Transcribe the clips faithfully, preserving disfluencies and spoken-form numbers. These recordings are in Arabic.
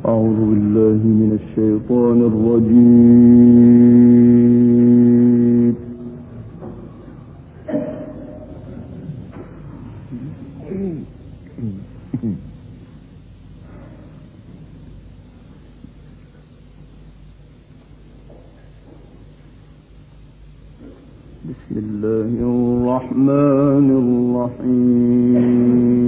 أعوذ بالله من الشيطان الرجيم. بسم الله الرحمن الرحيم.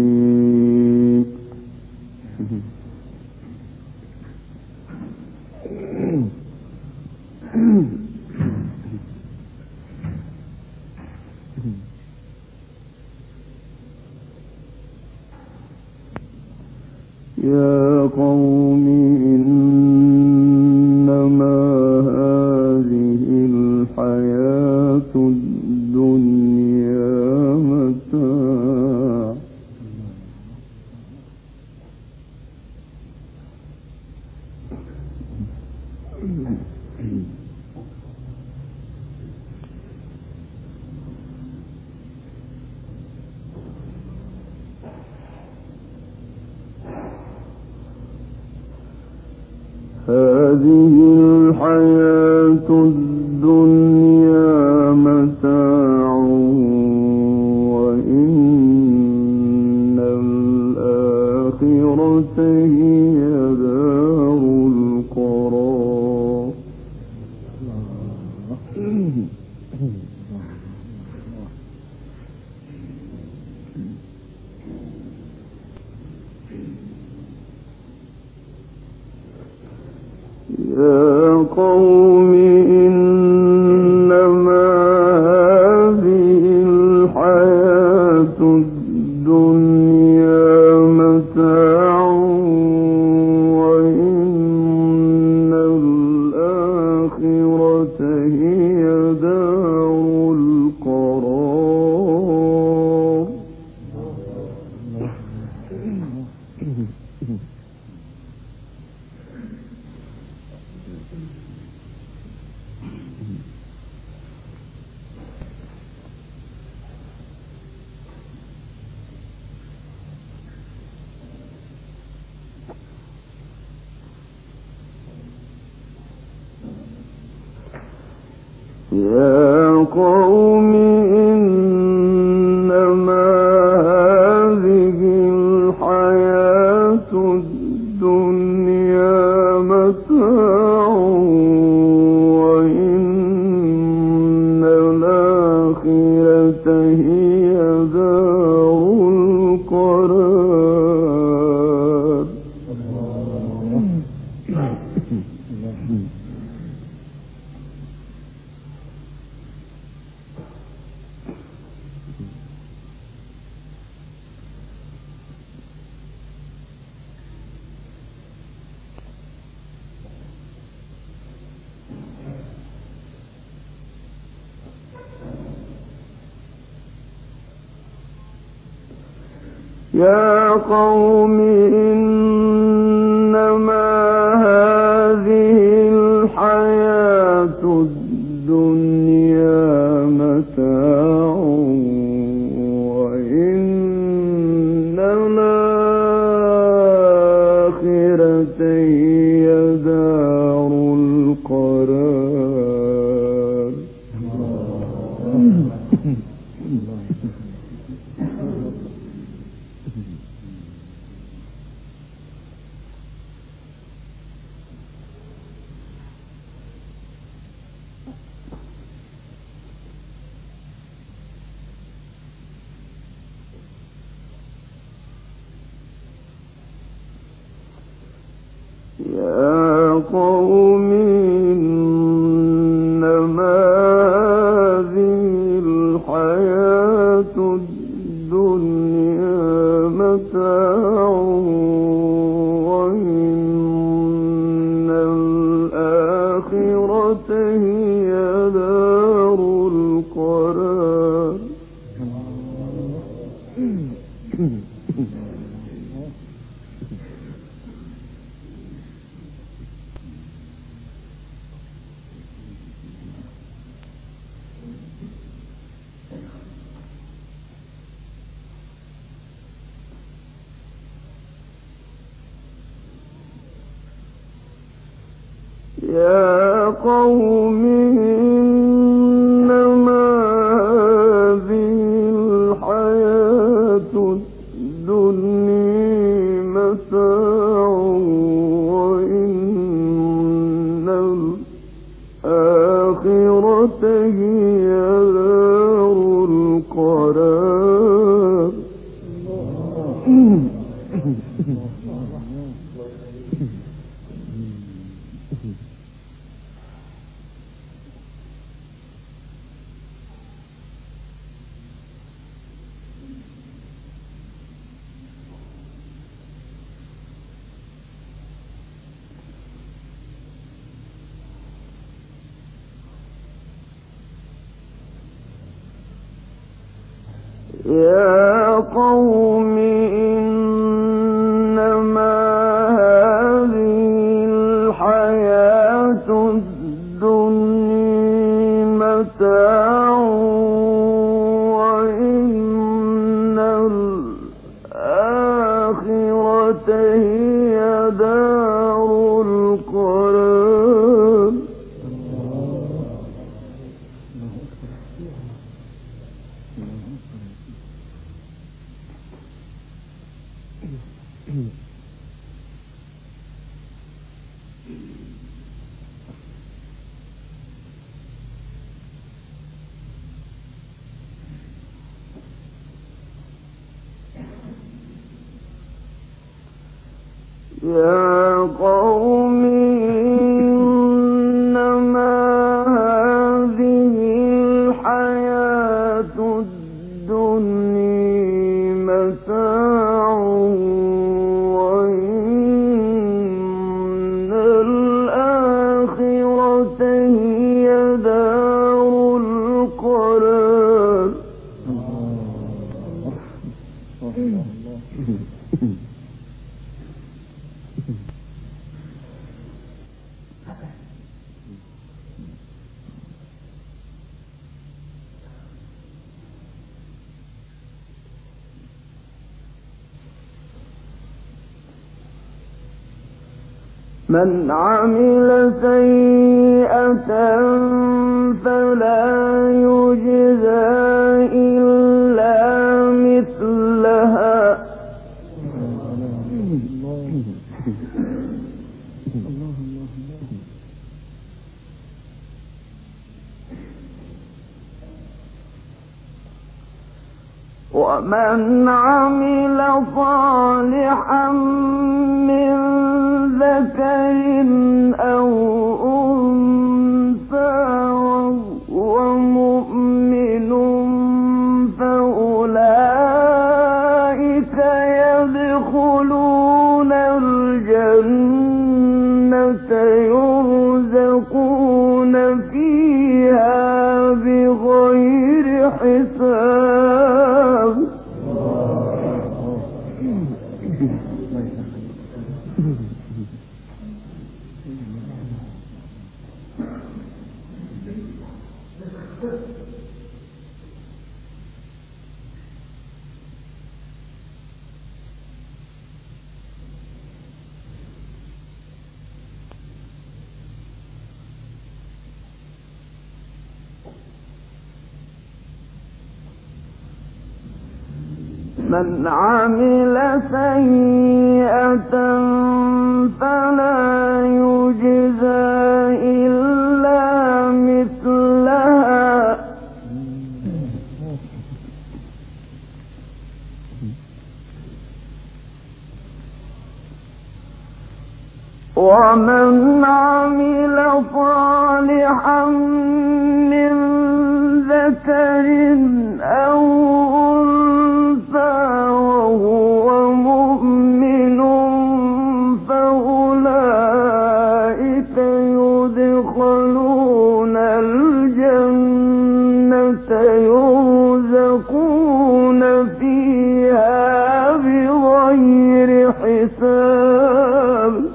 يا قوم إنما هذه الحياة الدنيا متاع هذه الحياة الدنيا متاع وإن الآخرة هي دار القرار. يا قوم إنما هذه الحياة الدنيا متاع وإن الآخرة هي دار القرار. يا قوم إنما هذه الحياة الدنيا متاع وإن الآخرة هي دار القرار. يا قوم إنما هذه الحياة الدنيا متاع وإن الآخرة هي دار القرار. يا قوم إنما هذه الحياة الدنيا متاع وإن الآخرة هي دار القرار. يا قوم إنما هذه الحياة الدنيا متاع وإن الآخرة هي دار القرار. يا قوم إنما هذه الحياة الدنيا متاع وإن الآخرة هي دار القرار. يا قوم إنما هذه الحياة الدنيا متاع وإن الآخرة هي دار القرار. من عمل سيئة فلا يجزى إلا مثلها ومن عمل صالحا من ذكر أو أنثى وهو مؤمن فأولئك يدخلون الجنة يرزقون فيها بغير حساب. من عمل سيئة فلا يجزى إلا مثلها ومن عمل صالحا من ذكر أو أنثى وهو مؤمن فأولئك يدخلون الجنة يرزقون فيها بغير حساب.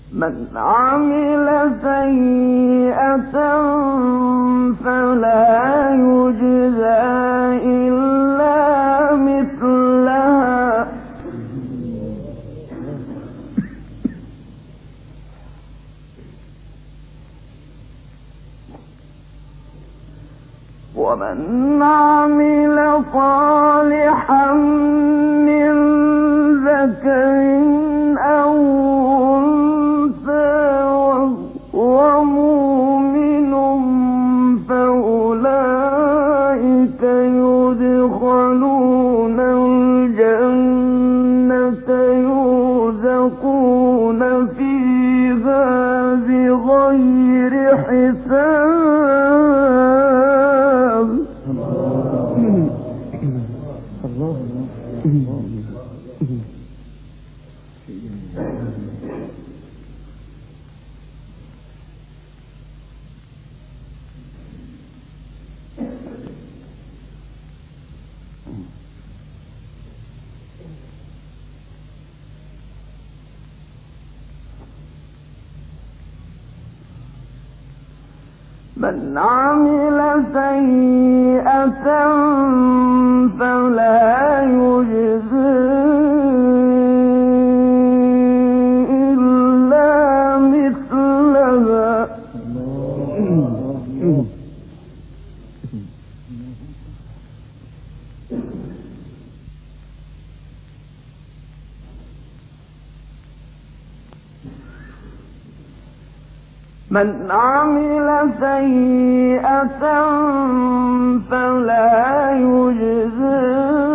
من عمل سيئة فلا يجزى إلا مثلها ومن عمل صالحا من ذكر أو أنثى وهو مؤمن فأولئك يدخلون الجنة يرزقون فيها بغير حساب. من عمل سيئة فلا يجزى إلا مثلها من عمل سيئة فلا يجزى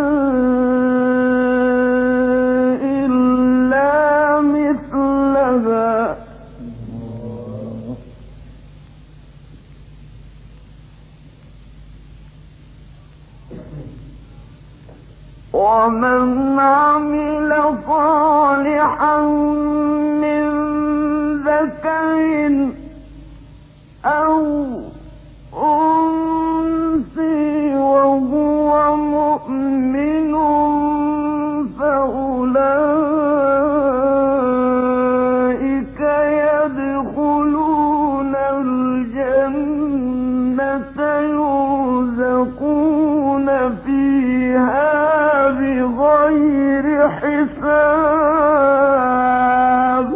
إلا مثلها ومن عمل صالحا من ذكر أو أنثى وهو مؤمن فأولئك يدخلون الجنة يرزقون فيها بغير حساب.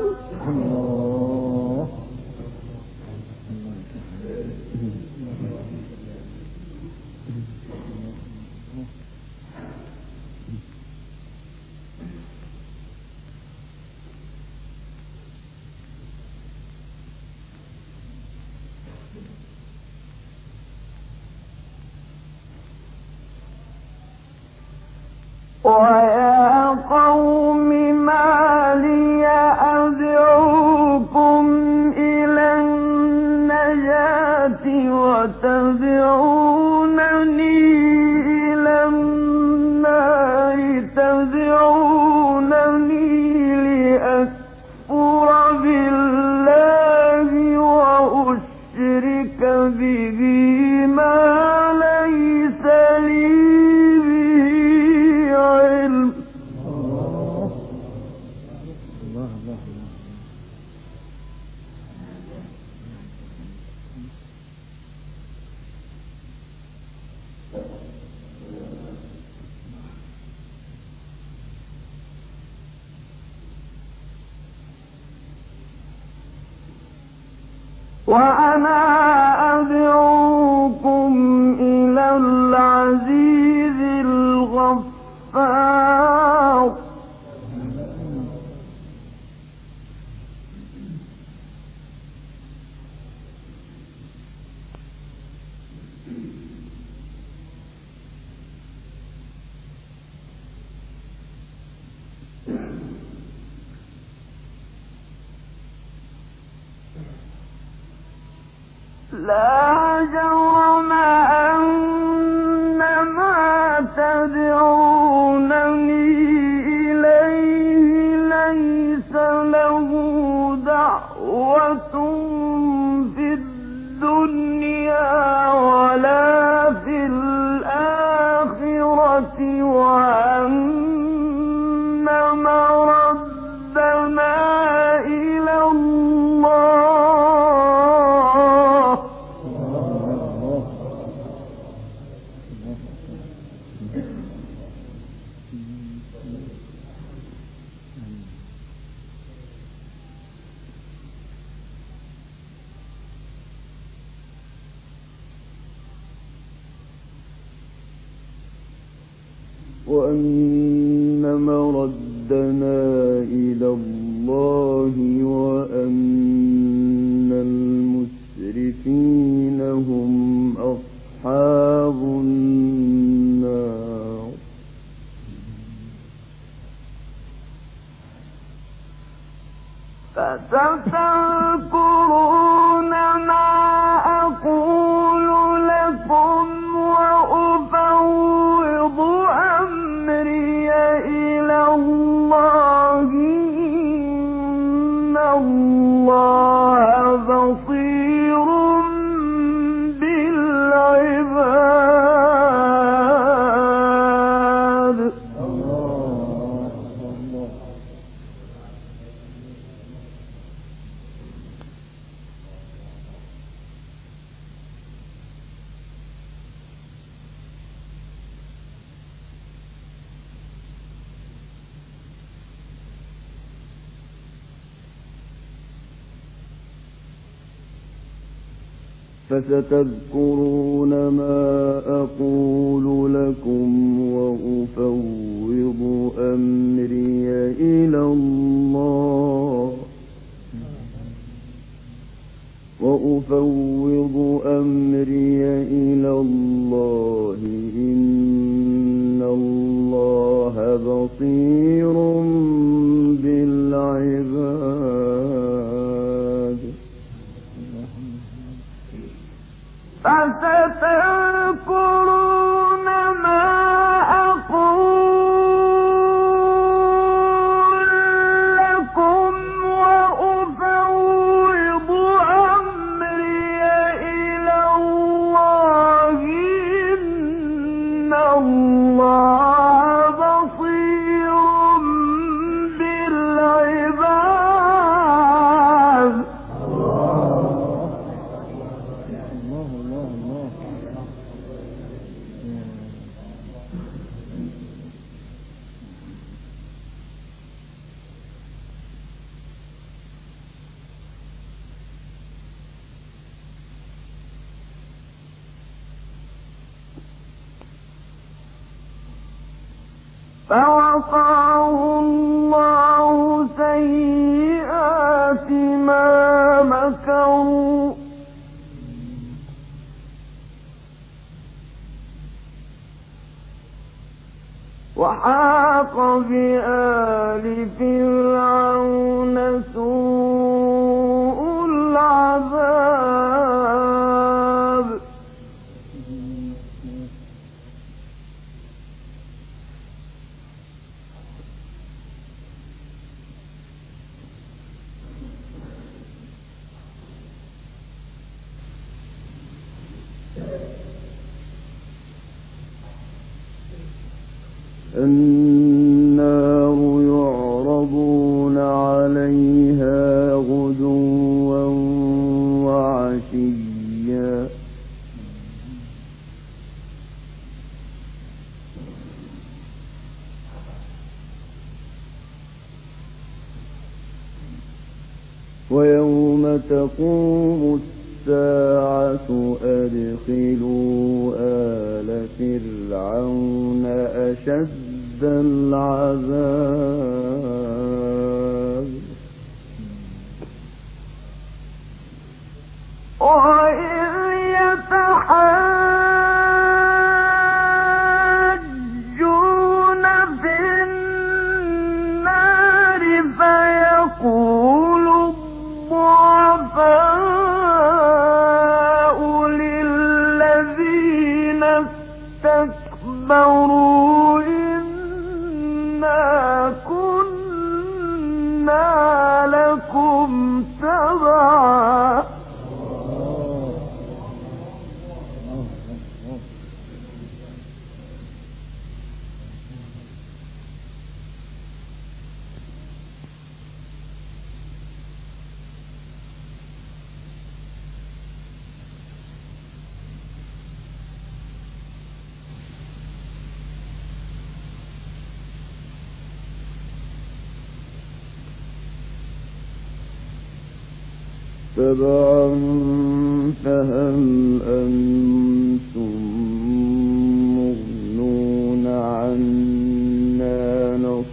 ويا قوم ما لي أدعوكم إلى النجاة وتدعونني إلى النار تدعونني لأكفر بالله وأشرك به ما ليس لي وأنا أدعوكم إلى العزيز الغفار لا جرم أن ما تدعونني إليه ليس له دعوة في الدنيا ولا في الآخرة وأن مردنا إلى الله وأن مردنا إلى الله وأن المسرفين هم أصحاب النار. فستذكرون ما أقول لكم وأفوض أمري إلى الله إن الله بصير بالعباد. فستذكرون ما أقول لكم وأفوض أمري إلى الله وأفوض أمري إلى الله إن الله بصير بالعباد. فستذكرون ما أقول لكم وأفوض أمري إلى الله إن الله بصير بالعباد. فوقاه الله سيئات ما مكروا وحاق بآل فرعون سوء العذاب. النار يعرضون عليها غدوا وعشيا ويوم تقوم الساعة أدخلوا آل فرعون أشد العذاب. وإذ يتحاجون في النار فيقول الضعفاء للذين استكبروا إنا كنا لكم تبعا. تبعا فهل أنتم مغنون عنا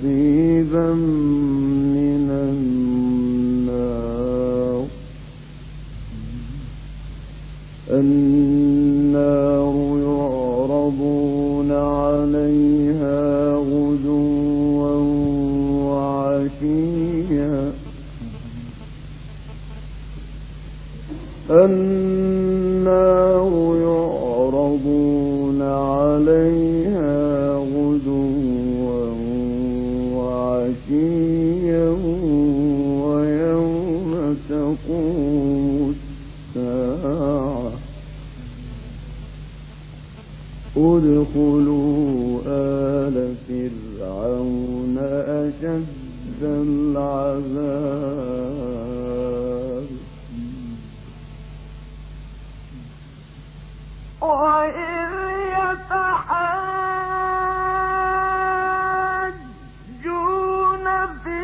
نصيبا من النار النار يعرضون عليها غدوا وعشيا النار يعرضون عليها غدوا وعشيا ويوم تقوم الساعة ادخلوا آل فرعون أشد العذاب وإذ يتحاجون في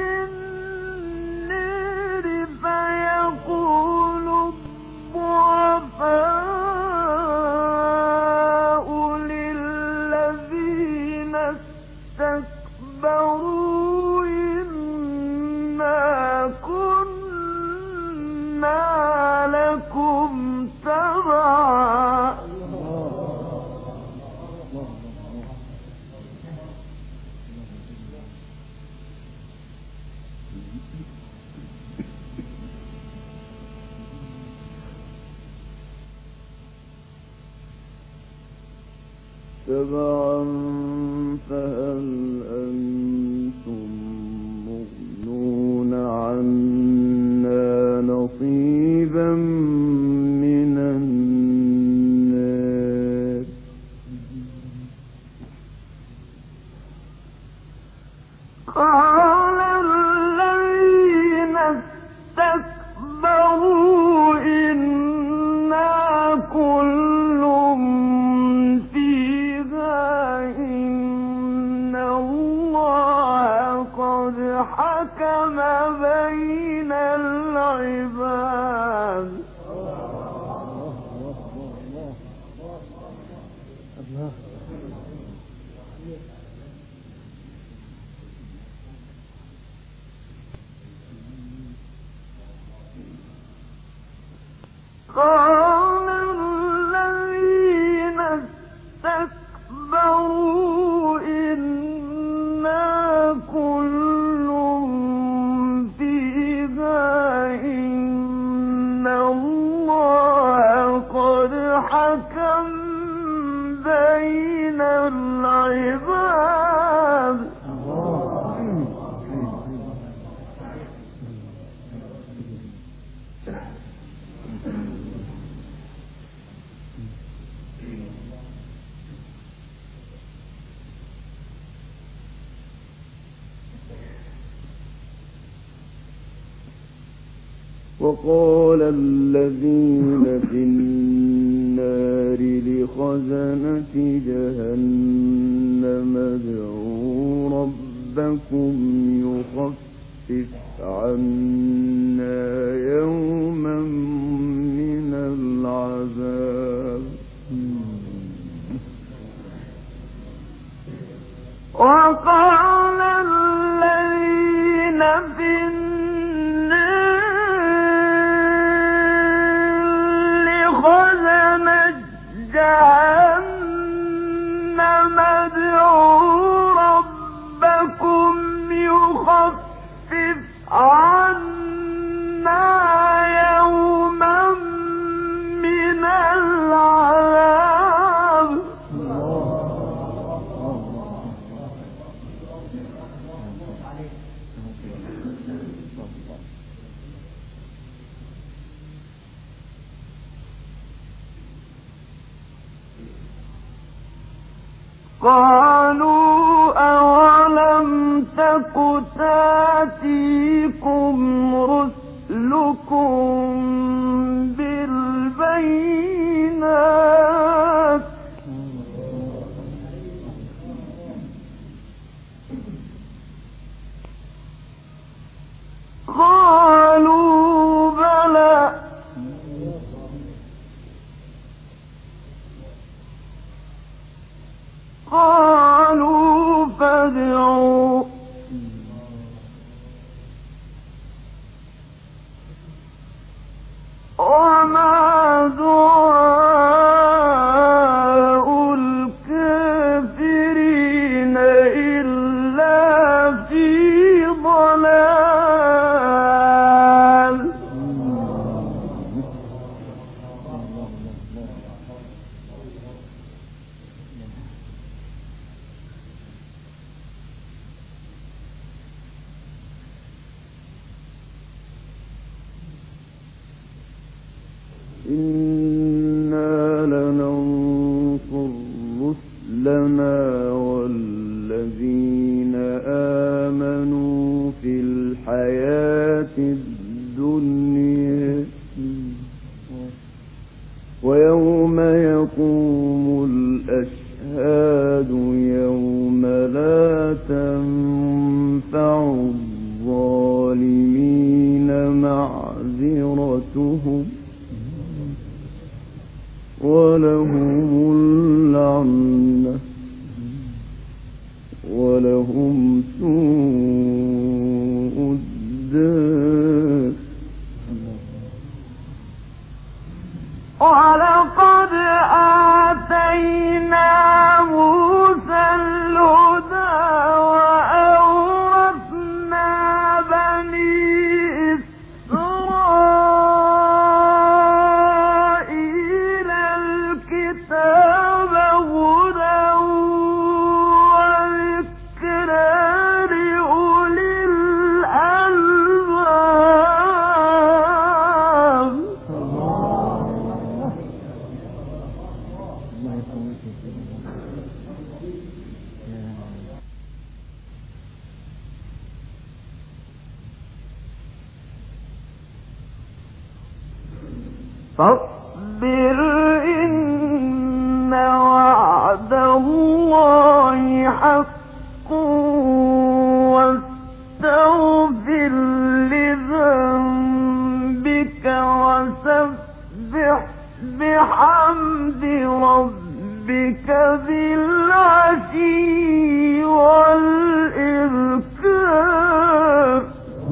النار فيقول الضعفاء للذين استكبروا إنا كنا لكم تبعا تبعا فهل أنتم مغنون عنا نصيبا من النار قال الذين استكبروا إنا كل حكم بين العباد قال الذين استكبروا إنا كل حكم بين العباد وقال الذين في النار لخزنة جهنم ادعوا ربكم يخفف عنا يوما من العذاب وقال الذين في جهنم ادعوا ربكم يخفف عنا يوما من العذاب قالوا أولم تك تأتيكم رسلكم بالبينات قالوا بلى قالوا فادعوا وما دعاء الكافرين إلا في ضلال. إنا لننصر رسلنا والذين آمنوا في الحياة الدنيا ويوم يقوم الأشهاد يوم لا تنفع الظالمين معذرتهم ولهم اللعنة ولهم سوء الدار. ولقد آتينا موسى الهدى وأورثنا بني إسرائيل الكتاب هدى وذكرى لأولي الألباب. فاصبر إن وعد الله حق واستغفر لذنبك وسبح بحمد ربك بالعشي والإبكار.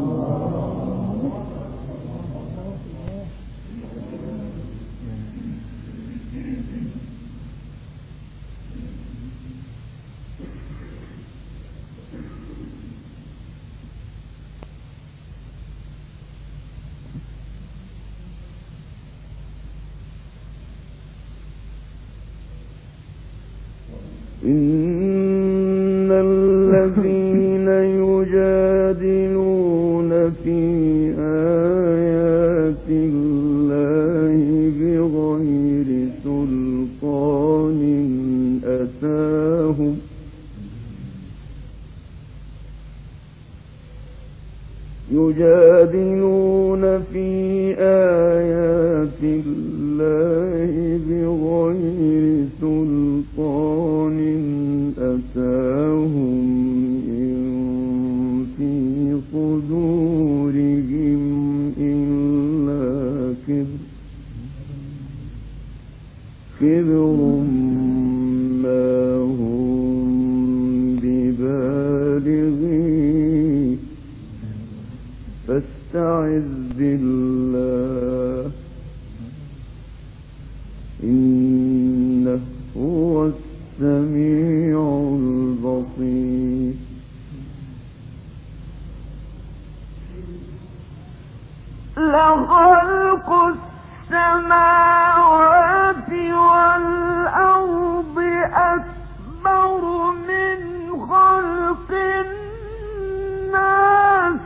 إن الذين يجادلون في آيات الله بغير سلطان أتاهم يجادلون في آيات الله بغير سلطان أتاهم إن في صدورهم إلا كبر كبر ما هم ببالغين فاستعذ بالله إنه هو السميع البصير. لخلق السماوات والأرض أكبر من خلق الناس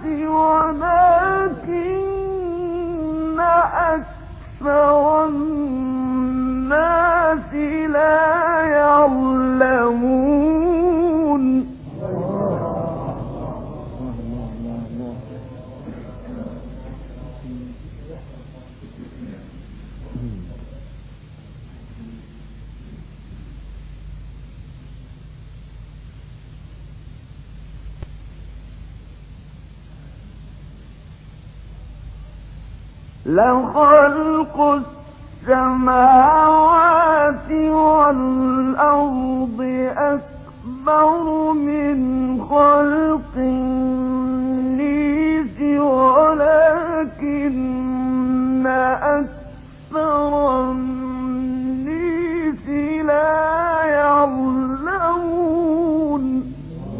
ولكن أكثر الناس لا يعلمون. لخلق السماوات والأرض أكبر من خلق الناس ولكن أكثر أكثر الناس لا يعلمون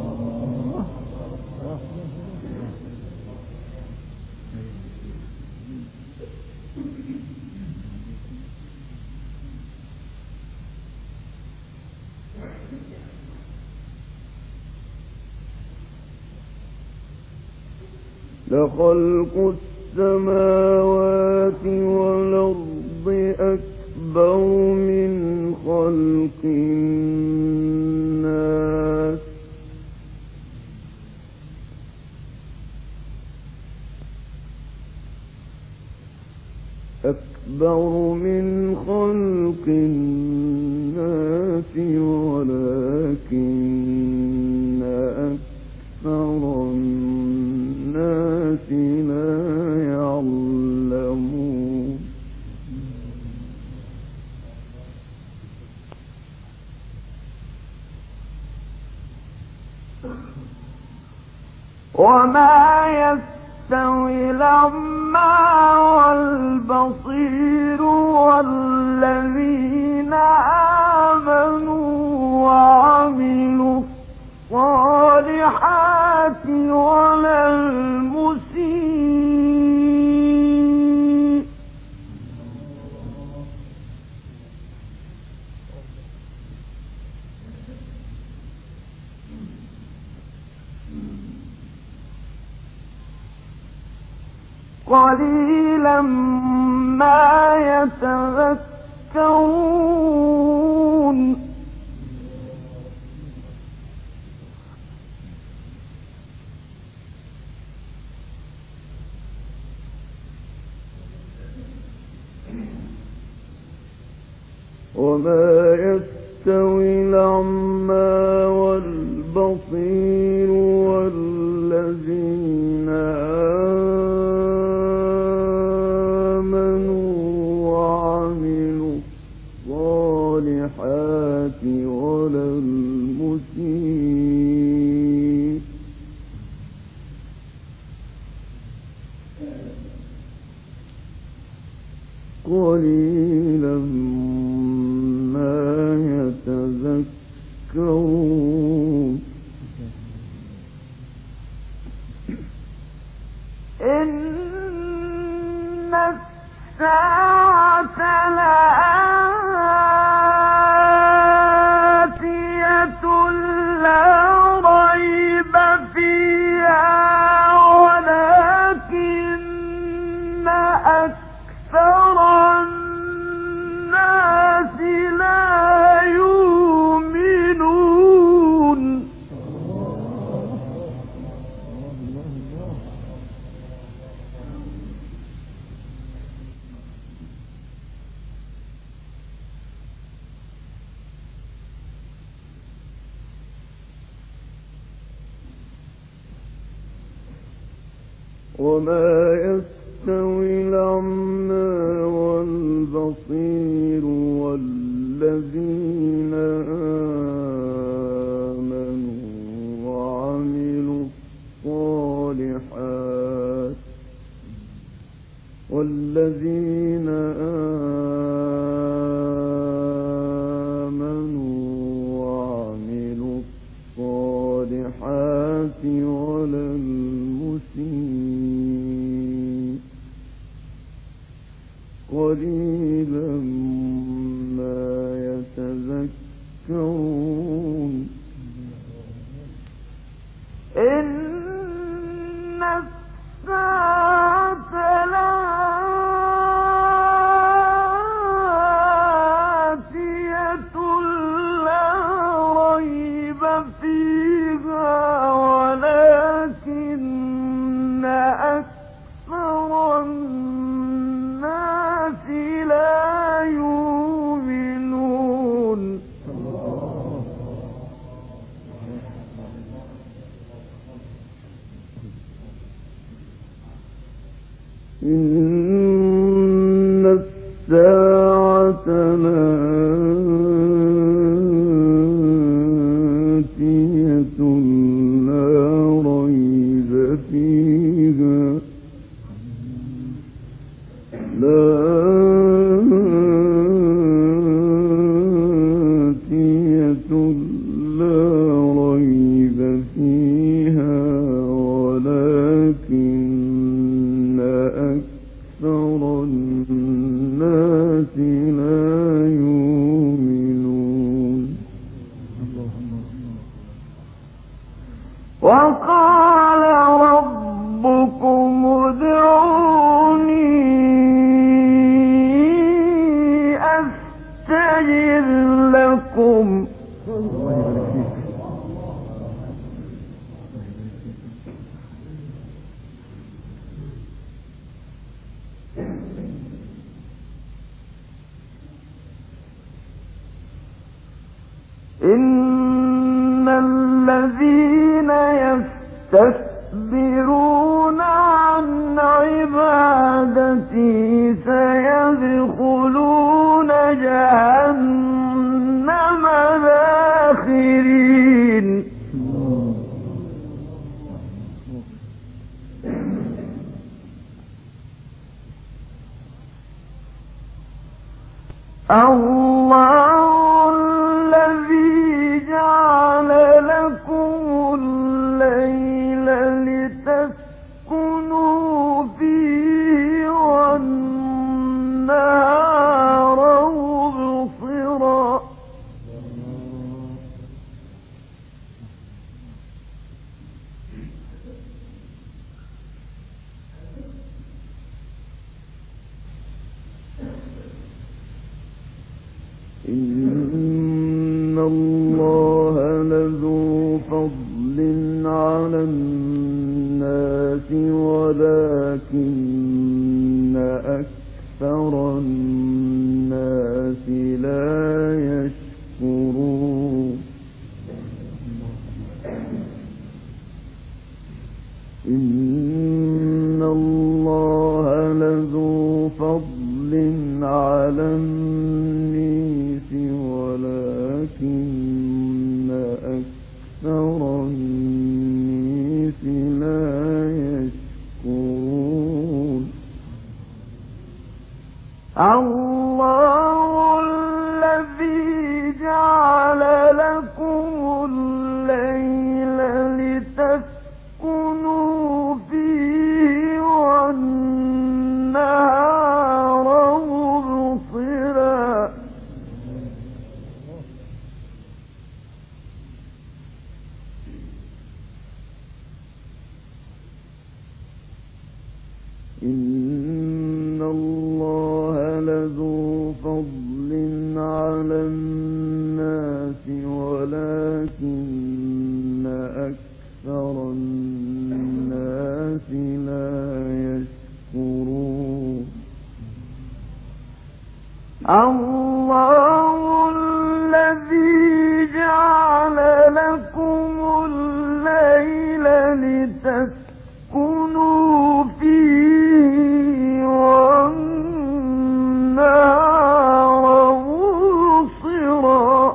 لخلق السماوات والأرض أكبر من خلق الناس أكبر من خلق الناس ولكن أكثر الناس لا يعلمون وما يستوي الأعمى والبصير والذين آمنوا وعملوا الصالحات ولا المسيء قليلا ما يتذكرون وما يستوي الأعمى والبصير والذين آمنوا وعملوا الصالحات ولا المسيء قليلا يتذكرون إن الساعة لآتية لا ريب فيها ولكن أكثر الناس لا يؤمنون وما يستوي الأعمى والبصير والذين آمنوا وعملوا الصالحات والذين آمنوا وعملوا الصالحات ولا المسيء قليلا ما يتذكرون إن الساعة لآتية لا ريب فيها ولكن أكثر الناس لا يؤمنون إن الساعة لآتية لا ريب فيها لا الناس لا يؤمنون وقال ربكم ادعوني أستجب لكم إن الذين يستكبرون عن عبادتي سيدخلون جهنم داخرين الله الذي جعل لكم الليل لتسكنوا فيه والنهار مبصرا إن الله لذو فضل على الناس ولكن أكثر الناس لا يشكرون إن الله لذو فضل على الناس ولكن أكثر الناس لا يشكرون الله الذي جعل لكم الليل لتسكنوا فيه والنهار مبصرا إن الله لذو فضل على الناس ولكن أكثر الناس لا يشكرون الله الذي جعل لكم الليل لتسكنوا فيه والنهار مبصرا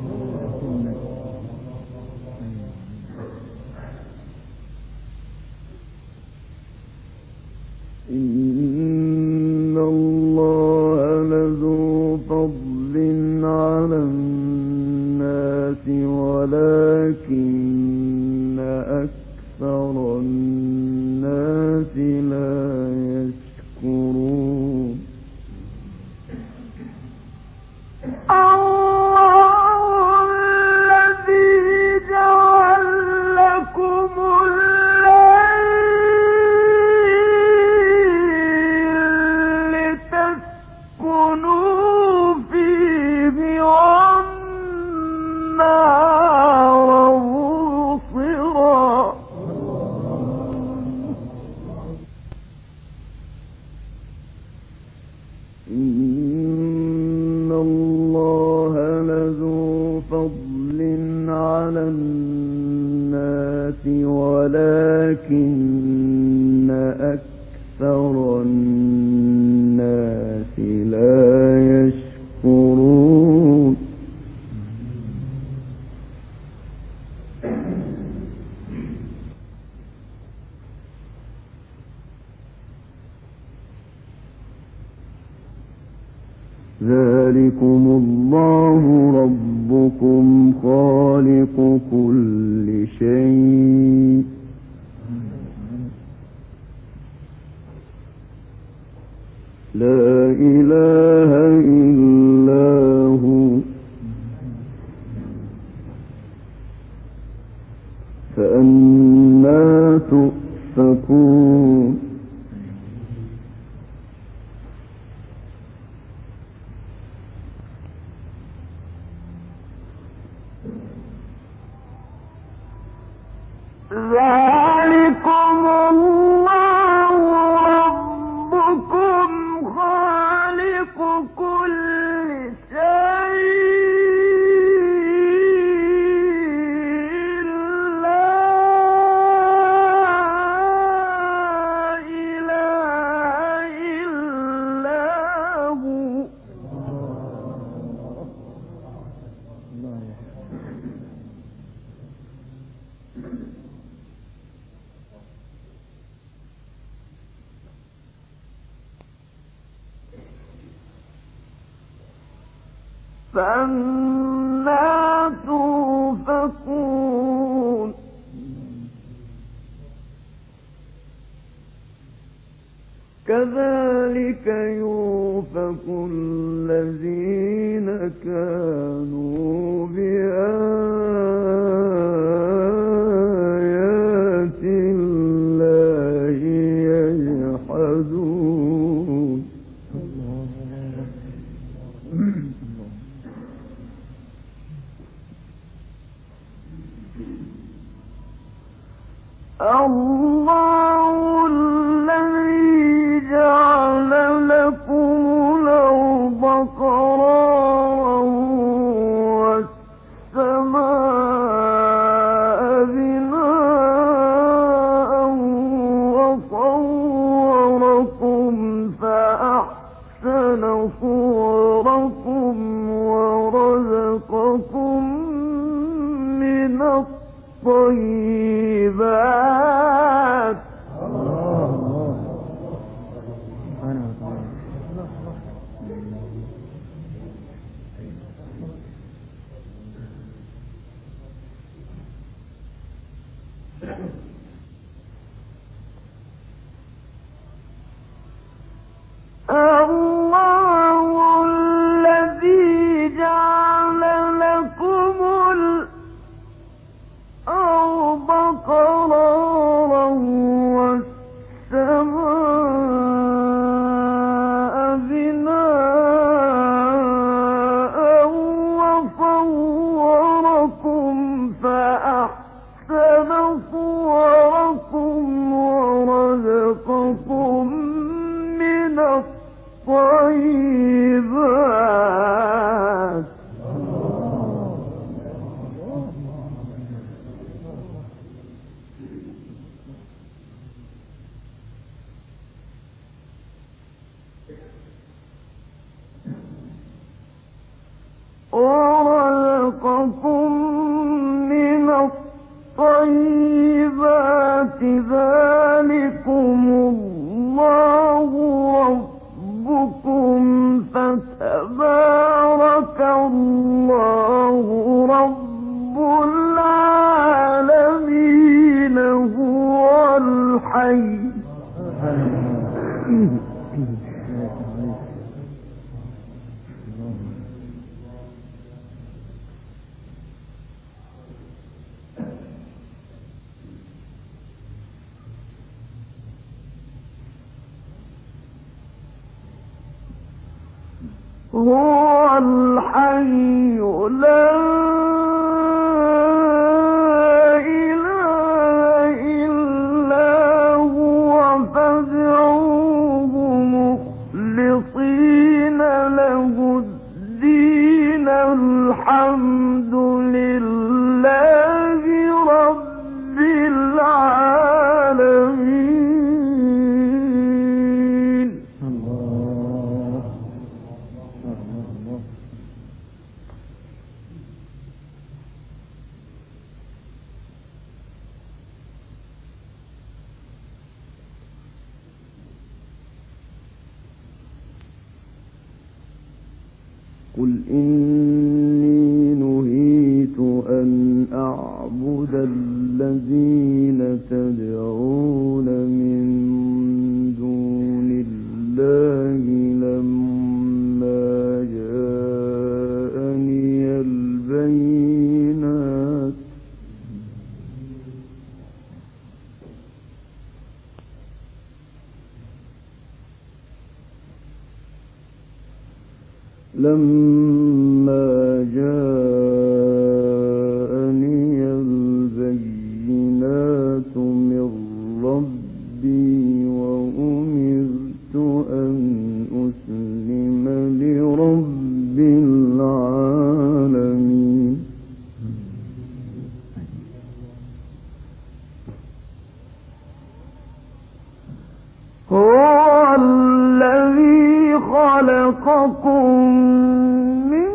إن الله لذو فضل على الناس ولكن أكثر الناس لا يشكرون الله الذي جعل لكم الليل لتسكنوا فيه والنهار مبصرا إن الله لذو فضل على الناس ولكن أكثر الناس لا يشكرون ذلكم الله ربكم خالق كل شيء لا إله إلا هو فأنى تؤفكون ذلكم الله ربكم خالق كل شيء لا إله إلا هو فأنى تؤفكون كذلك يؤفك الذين كانوا بآيات الله يجحدون الله الذي جعل لكم الأرض قرارا والسماء بناء وصوركم فأحسن صوركم ورزقكم من الطيبات الله الذي جعل لكم الأرض قرارا والسماء بناء وصوركم فأحسن صوركم ورزقكم من الطيبات ورزقكم من الطيبات ذلكم الله ربكم فتبارك الله رب العالمين هو الحي هو الحي لا إله إلا هو فادعوه مخلصين له الدين الحمد لله رب العالمين قل إني نهيت أن أعبد الذين تدعون من دون الله لما جاءني البينات من ربي وأمرت أن أسلم لرب العالمين هو الذي خلقكم من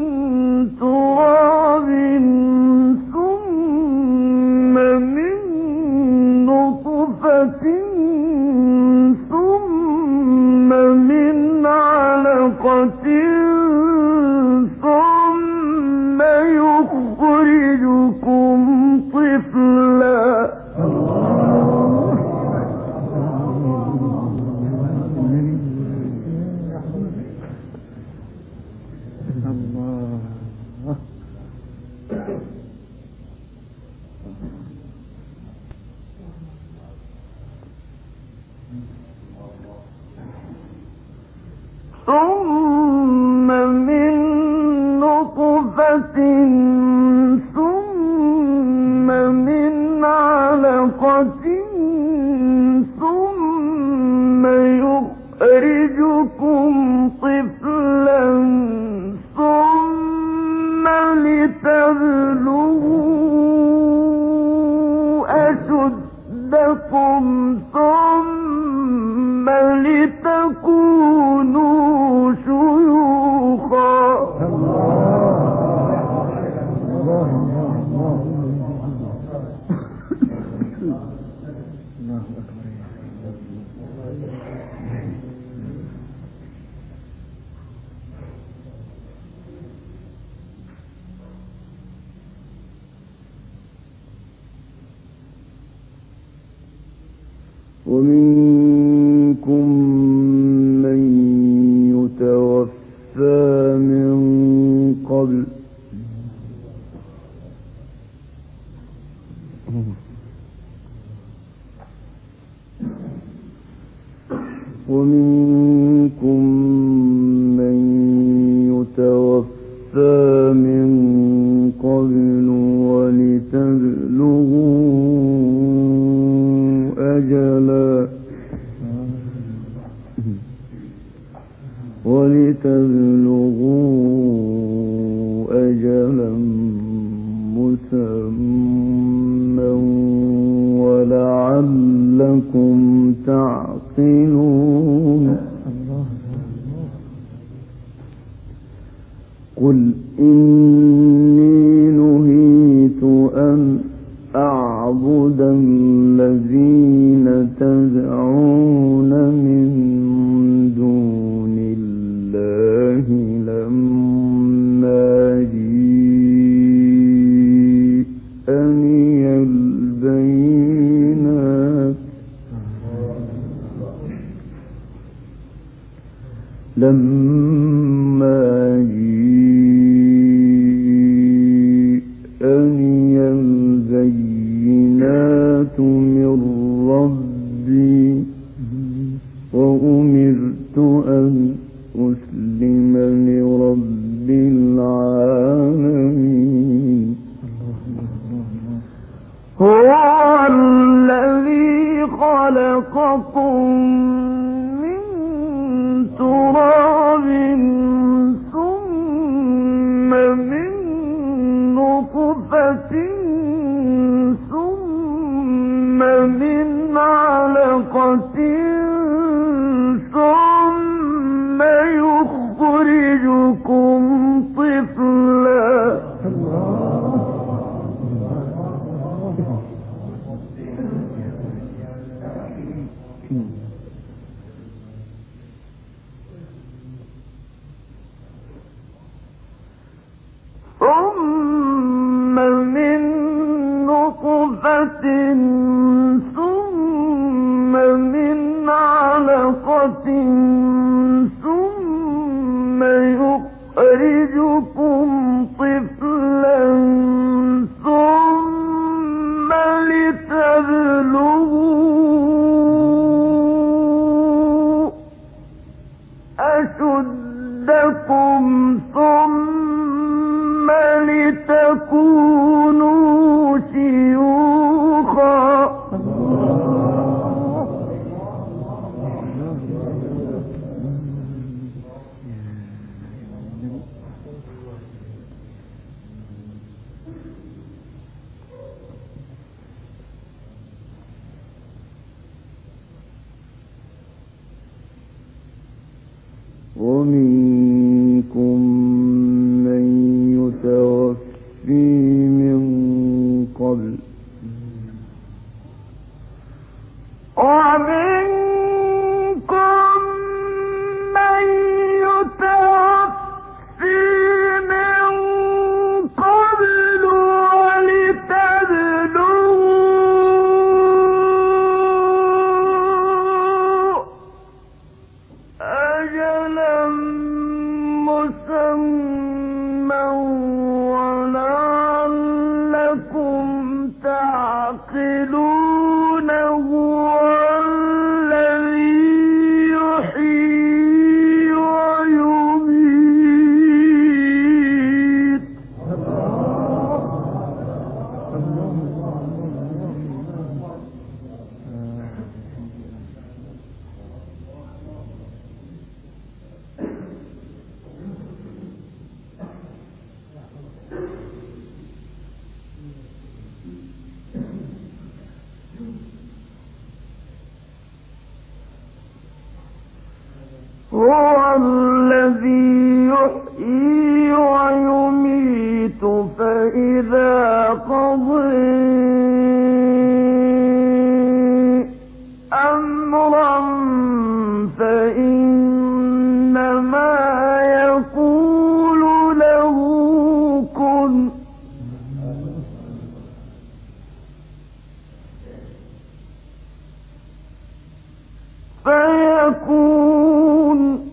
تراب ثم من نطفة ثم من علقة ثم يخرجكم طفلا ثم من نطفة ثم من علقة ثم يخرجكم طفلا ثم لتبلغوا أشدكم ثم لتكونوا شيوخا ومنكم من يتوفى من قبل ومنكم من يتوفى من قبل ولتبلغوا أجلا ولتبلغوا أجلا مسمى ولعلكم تعقلون قل إني نهيت أن أعبد الذين تدعون من دون الله لما جيءني البينات لما جيءني البينات من ربي وأمرت أن أسلم لرب العالمين هو الذي خلقكم من تراب ثم من نطفة ثم من علقة ثم يخرجكم طفلا ثم من نطفة ثم من علقة ثم يخرجكم طفلا ثم لتبلغوا أشد أشدكم ثم لتكونوا شيوخا ومنكم من يتوفي من قبل ومنكم من يتوفي من قبل ولتبلغوا أجلا مسمى ولعلكم تعقلون هو الذي يحيي ويميت هو الذي يحيي ويميت فإذا قضى أمرا فإنما يقول له كن فيكون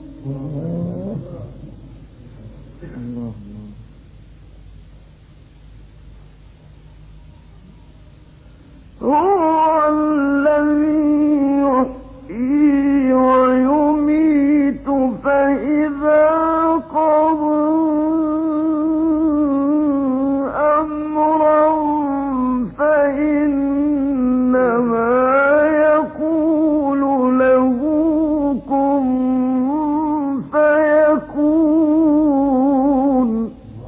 هو الذي يحيي ويميت فإذا قضى أمرا فإنما يقول له كن فيكون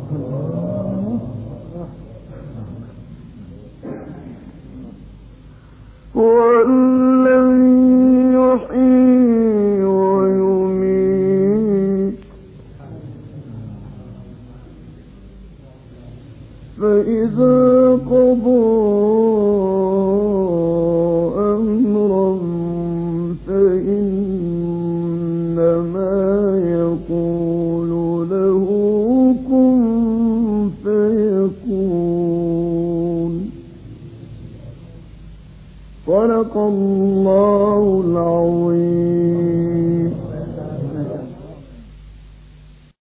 والذي يحيي ويميت فإذا قضى أمرا فإنما يقول له كن فيكون. صدق الله العظيم.